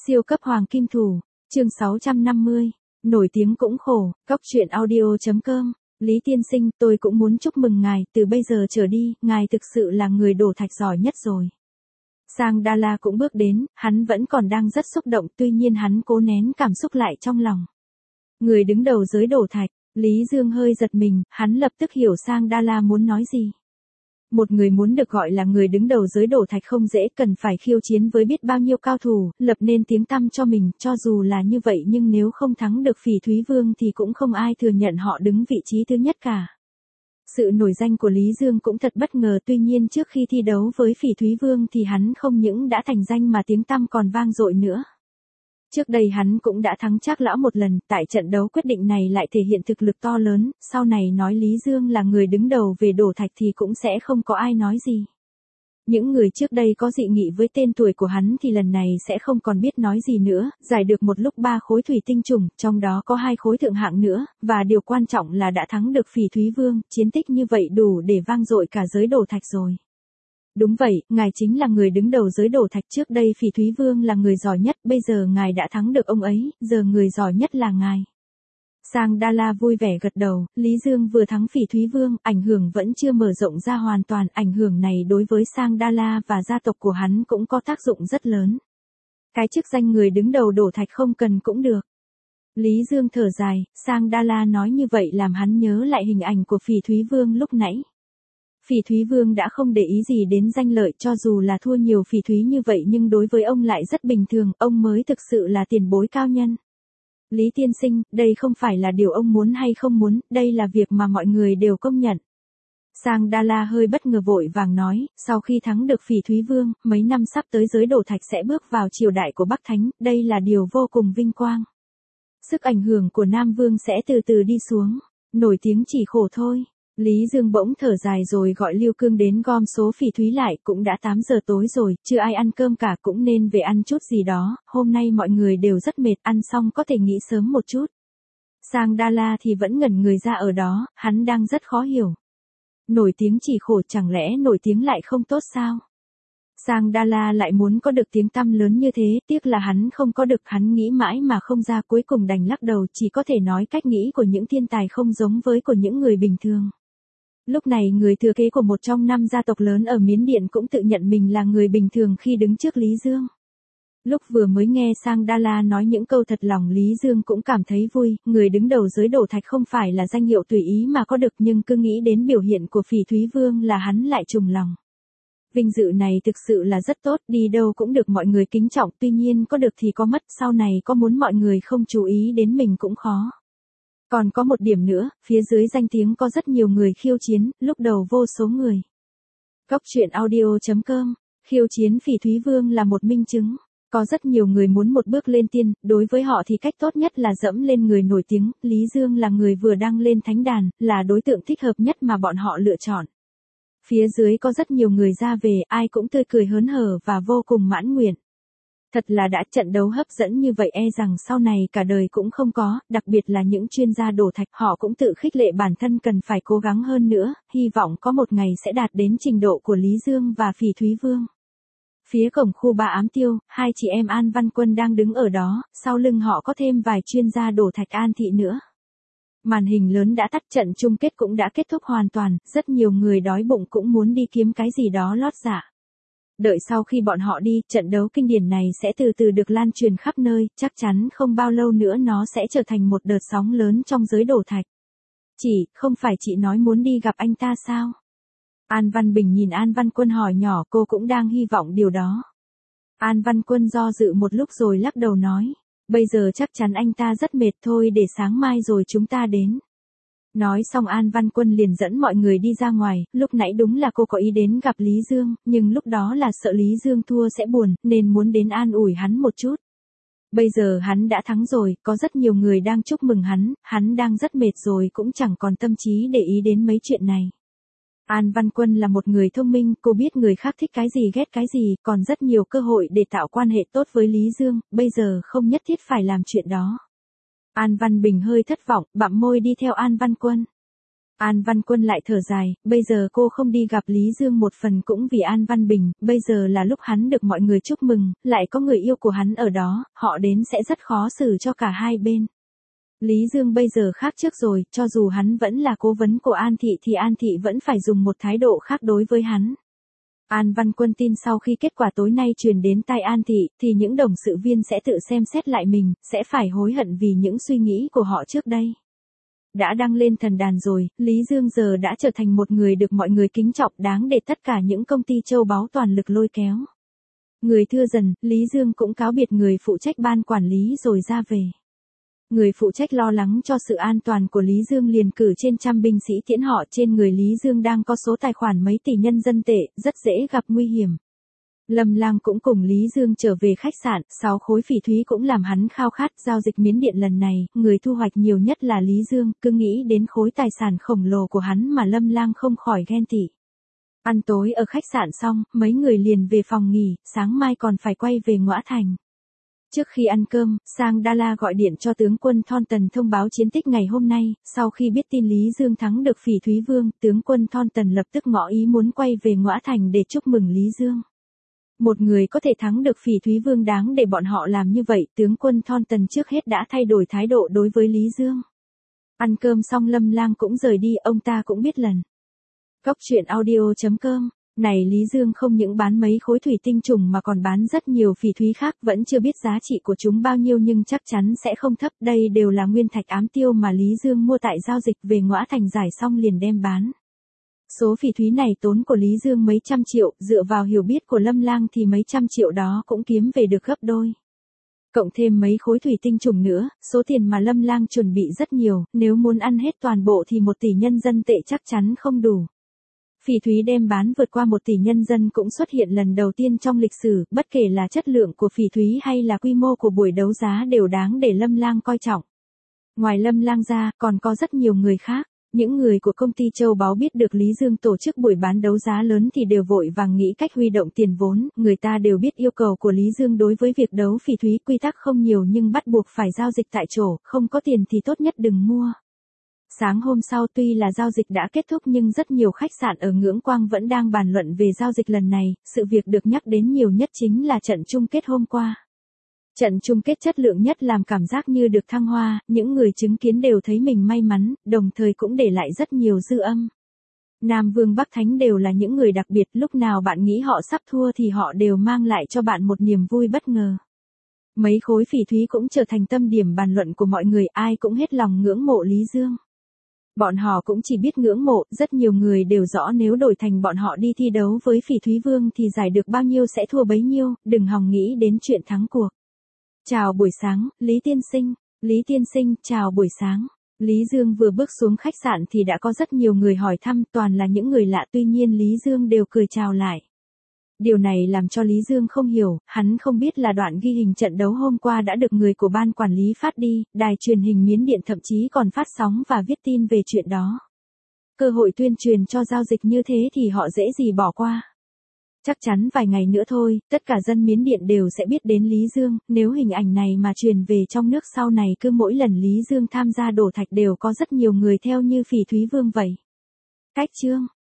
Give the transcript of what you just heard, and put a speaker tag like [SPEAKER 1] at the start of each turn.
[SPEAKER 1] Siêu cấp hoàng kim thủ, chương 650, nổi tiếng cũng khổ, góc truyện audio.com, Lý tiên sinh, tôi cũng muốn chúc mừng ngài, từ bây giờ trở đi, ngài thực sự là người đổ thạch giỏi nhất rồi. Sang Đa-la cũng bước đến, hắn vẫn còn đang rất xúc động, tuy nhiên hắn cố nén cảm xúc lại trong lòng. Người đứng đầu giới đổ thạch, Lý Dương hơi giật mình, hắn lập tức hiểu Sang Đa-la muốn nói gì. Một người muốn được gọi là người đứng đầu giới đổ thạch không dễ, cần phải khiêu chiến với biết bao nhiêu cao thủ, lập nên tiếng tăm cho mình, cho dù là như vậy nhưng nếu không thắng được Phỉ Thúy Vương thì cũng không ai thừa nhận họ đứng vị trí thứ nhất cả. Sự nổi danh của Lý Dương cũng thật bất ngờ, tuy nhiên trước khi thi đấu với Phỉ Thúy Vương thì hắn không những đã thành danh mà tiếng tăm còn vang dội nữa. Trước đây hắn cũng đã thắng Trác Lão một lần, tại trận đấu quyết định này lại thể hiện thực lực to lớn, sau này nói Lý Dương là người đứng đầu về đổ thạch thì cũng sẽ không có ai nói gì. Những người trước đây có dị nghị với tên tuổi của hắn thì lần này sẽ không còn biết nói gì nữa, giải được một lúc 3 khối thủy tinh trùng, trong đó có 2 khối thượng hạng nữa, và điều quan trọng là đã thắng được Phỉ Thúy Vương, chiến tích như vậy đủ để vang dội cả giới đổ thạch rồi. Đúng vậy, ngài chính là người đứng đầu giới đổ thạch, trước đây Phỉ Thúy Vương là người giỏi nhất, bây giờ ngài đã thắng được ông ấy, giờ người giỏi nhất là ngài. Sang Đa-la vui vẻ gật đầu, Lý Dương vừa thắng Phỉ Thúy Vương, ảnh hưởng vẫn chưa mở rộng ra hoàn toàn, ảnh hưởng này đối với Sang Đa-la và gia tộc của hắn cũng có tác dụng rất lớn. Cái chức danh người đứng đầu đổ thạch không cần cũng được. Lý Dương thở dài, Sang Đa-la nói như vậy làm hắn nhớ lại hình ảnh của Phỉ Thúy Vương lúc nãy. Phỉ Thúy Vương đã không để ý gì đến danh lợi, cho dù là thua nhiều phỉ thúy như vậy nhưng đối với ông lại rất bình thường, ông mới thực sự là tiền bối cao nhân. Lý tiên sinh, đây không phải là điều ông muốn hay không muốn, đây là việc mà mọi người đều công nhận. Sang Đa-la hơi bất ngờ vội vàng nói, sau khi thắng được Phỉ Thúy Vương, mấy năm sắp tới giới đổ thạch sẽ bước vào triều đại của Bắc Thánh, đây là điều vô cùng vinh quang. Sức ảnh hưởng của Nam Vương sẽ từ từ đi xuống, nổi tiếng chỉ khổ thôi. Lý Dương bỗng thở dài rồi gọi Lưu Cương đến gom số phỉ thúy lại, cũng đã 8 giờ tối rồi, chưa ai ăn cơm cả, cũng nên về ăn chút gì đó, hôm nay mọi người đều rất mệt, ăn xong có thể nghỉ sớm một chút. Sang Đa-la thì vẫn ngẩn người ra ở đó, hắn đang rất khó hiểu. Nổi tiếng chỉ khổ, chẳng lẽ nổi tiếng lại không tốt sao? Sang Đa-la lại muốn có được tiếng tăm lớn như thế, tiếc là hắn không có được, hắn nghĩ mãi mà không ra, cuối cùng đành lắc đầu, chỉ có thể nói cách nghĩ của những thiên tài không giống với của những người bình thường. Lúc này người thừa kế của một trong 5 gia tộc lớn ở Miến Điện cũng tự nhận mình là người bình thường khi đứng trước Lý Dương. Lúc vừa mới nghe Sang Đa-la nói những câu thật lòng, Lý Dương cũng cảm thấy vui, người đứng đầu giới đổ thạch không phải là danh hiệu tùy ý mà có được, nhưng cứ nghĩ đến biểu hiện của Phỉ Thúy Vương là hắn lại trùng lòng. Vinh dự này thực sự là rất tốt, đi đâu cũng được mọi người kính trọng, tuy nhiên có được thì có mất, sau này có muốn mọi người không chú ý đến mình cũng khó. Còn có một điểm nữa, phía dưới danh tiếng có rất nhiều người khiêu chiến, lúc đầu vô số người. Góc truyện audio.com, khiêu chiến Phỉ Thúy Vương là một minh chứng. Có rất nhiều người muốn một bước lên tiên, đối với họ thì cách tốt nhất là dẫm lên người nổi tiếng, Lý Dương là người vừa đăng lên thánh đàn, là đối tượng thích hợp nhất mà bọn họ lựa chọn. Phía dưới có rất nhiều người ra về, ai cũng tươi cười hớn hở và vô cùng mãn nguyện. Thật là đã, trận đấu hấp dẫn như vậy e rằng sau này cả đời cũng không có, đặc biệt là những chuyên gia đổ thạch, họ cũng tự khích lệ bản thân cần phải cố gắng hơn nữa, hy vọng có một ngày sẽ đạt đến trình độ của Lý Dương và Phỉ Thúy Vương. Phía cổng khu Ba Ám Tiêu, hai chị em An Văn Quân đang đứng ở đó, sau lưng họ có thêm vài chuyên gia đổ thạch An Thị nữa. Màn hình lớn đã tắt, trận chung kết cũng đã kết thúc hoàn toàn, rất nhiều người đói bụng cũng muốn đi kiếm cái gì đó lót dạ. Đợi sau khi bọn họ đi, trận đấu kinh điển này sẽ từ từ được lan truyền khắp nơi, chắc chắn không bao lâu nữa nó sẽ trở thành một đợt sóng lớn trong giới đổ thạch. Không phải chị nói muốn đi gặp anh ta sao? An Văn Bình nhìn An Văn Quân hỏi nhỏ, cô cũng đang hy vọng điều đó. An Văn Quân do dự một lúc rồi lắc đầu nói, bây giờ chắc chắn anh ta rất mệt, thôi để sáng mai rồi chúng ta đến. Nói xong An Văn Quân liền dẫn mọi người đi ra ngoài, lúc nãy đúng là cô có ý đến gặp Lý Dương, nhưng lúc đó là sợ Lý Dương thua sẽ buồn, nên muốn đến an ủi hắn một chút. Bây giờ hắn đã thắng rồi, có rất nhiều người đang chúc mừng hắn đang rất mệt rồi cũng chẳng còn tâm trí để ý đến mấy chuyện này. An Văn Quân là một người thông minh, cô biết người khác thích cái gì ghét cái gì, còn rất nhiều cơ hội để tạo quan hệ tốt với Lý Dương, bây giờ không nhất thiết phải làm chuyện đó. An Văn Bình hơi thất vọng, bặm môi đi theo An Văn Quân. An Văn Quân lại thở dài, bây giờ cô không đi gặp Lý Dương một phần cũng vì An Văn Bình, bây giờ là lúc hắn được mọi người chúc mừng, lại có người yêu của hắn ở đó, họ đến sẽ rất khó xử cho cả hai bên. Lý Dương bây giờ khác trước rồi, cho dù hắn vẫn là cố vấn của An Thị thì An Thị vẫn phải dùng một thái độ khác đối với hắn. An Văn Quân tin sau khi kết quả tối nay truyền đến tai An Thị, thì những đồng sự viên sẽ tự xem xét lại mình, sẽ phải hối hận vì những suy nghĩ của họ trước đây. Đã đăng lên thần đàn rồi, Lý Dương giờ đã trở thành một người được mọi người kính trọng, đáng để tất cả những công ty châu báu toàn lực lôi kéo. Người thưa dần, Lý Dương cũng cáo biệt người phụ trách ban quản lý rồi ra về. Người phụ trách lo lắng cho sự an toàn của Lý Dương liền cử trên trăm binh sĩ tiễn họ. Trên người Lý Dương đang có số tài khoản mấy tỷ nhân dân tệ, rất dễ gặp nguy hiểm. Lâm Lang cũng cùng Lý Dương trở về khách sạn, 6 khối phỉ thúy cũng làm hắn khao khát. Giao dịch Miến Điện lần này, người thu hoạch nhiều nhất là Lý Dương, cứ nghĩ đến khối tài sản khổng lồ của hắn mà Lâm Lang không khỏi ghen tị. Ăn tối ở khách sạn xong, mấy người liền về phòng nghỉ, sáng mai còn phải quay về Ngõa Thành. Trước khi ăn cơm, Sang Đa gọi điện cho tướng quân Thornton thông báo chiến tích ngày hôm nay. Sau khi biết tin Lý Dương thắng được phỉ thúy vương, tướng quân Thornton lập tức ngỏ ý muốn quay về Ngõa Thành để chúc mừng Lý Dương. Một người có thể thắng được phỉ thúy vương đáng để bọn họ làm như vậy. Tướng quân Thornton trước hết đã thay đổi thái độ đối với Lý Dương. Ăn cơm xong Lâm Lang cũng rời đi, ông ta cũng biết lần. Cóc truyện audio.com. Này Lý Dương không những bán mấy khối thủy tinh trùng mà còn bán rất nhiều phỉ thúy khác, vẫn chưa biết giá trị của chúng bao nhiêu nhưng chắc chắn sẽ không thấp. Đây đều là nguyên thạch ám tiêu mà Lý Dương mua tại giao dịch về Ngõa Thành giải xong liền đem bán. Số phỉ thúy này tốn của Lý Dương mấy trăm triệu, dựa vào hiểu biết của Lâm Lang thì mấy trăm triệu đó cũng kiếm về được gấp đôi. Cộng thêm mấy khối thủy tinh trùng nữa, số tiền mà Lâm Lang chuẩn bị rất nhiều, nếu muốn ăn hết toàn bộ thì 1 tỷ nhân dân tệ chắc chắn không đủ. Phỉ thúy đem bán vượt qua 1 tỷ nhân dân cũng xuất hiện lần đầu tiên trong lịch sử, bất kể là chất lượng của phỉ thúy hay là quy mô của buổi đấu giá đều đáng để Lâm Lang coi trọng. Ngoài Lâm Lang ra, còn có rất nhiều người khác. Những người của công ty châu báu biết được Lý Dương tổ chức buổi bán đấu giá lớn thì đều vội vàng nghĩ cách huy động tiền vốn. Người ta đều biết yêu cầu của Lý Dương đối với việc đấu phỉ thúy, quy tắc không nhiều nhưng bắt buộc phải giao dịch tại chỗ, không có tiền thì tốt nhất đừng mua. Sáng hôm sau tuy là giao dịch đã kết thúc nhưng rất nhiều khách sạn ở Ngưỡng Quang vẫn đang bàn luận về giao dịch lần này. Sự việc được nhắc đến nhiều nhất chính là trận chung kết hôm qua. Trận chung kết chất lượng nhất làm cảm giác như được thăng hoa, những người chứng kiến đều thấy mình may mắn, đồng thời cũng để lại rất nhiều dư âm. Nam Vương Bắc Thánh đều là những người đặc biệt, lúc nào bạn nghĩ họ sắp thua thì họ đều mang lại cho bạn một niềm vui bất ngờ. Mấy khối phỉ thúy cũng trở thành tâm điểm bàn luận của mọi người, ai cũng hết lòng ngưỡng mộ Lý Dương. Bọn họ cũng chỉ biết ngưỡng mộ, rất nhiều người đều rõ nếu đổi thành bọn họ đi thi đấu với phỉ thúy vương thì giải được bao nhiêu sẽ thua bấy nhiêu, đừng hòng nghĩ đến chuyện thắng cuộc. Chào buổi sáng, Lý Tiên Sinh. Lý Tiên Sinh, chào buổi sáng. Lý Dương vừa bước xuống khách sạn thì đã có rất nhiều người hỏi thăm, toàn là những người lạ, tuy nhiên Lý Dương đều cười chào lại. Điều này làm cho Lý Dương không hiểu, hắn không biết là đoạn ghi hình trận đấu hôm qua đã được người của ban quản lý phát đi, đài truyền hình Miến Điện thậm chí còn phát sóng và viết tin về chuyện đó. Cơ hội tuyên truyền cho giao dịch như thế thì họ dễ gì bỏ qua. Chắc chắn vài ngày nữa thôi, tất cả dân Miến Điện đều sẽ biết đến Lý Dương, nếu hình ảnh này mà truyền về trong nước sau này cứ mỗi lần Lý Dương tham gia đổ thạch đều có rất nhiều người theo như phỉ thúy vương vậy. Cách chương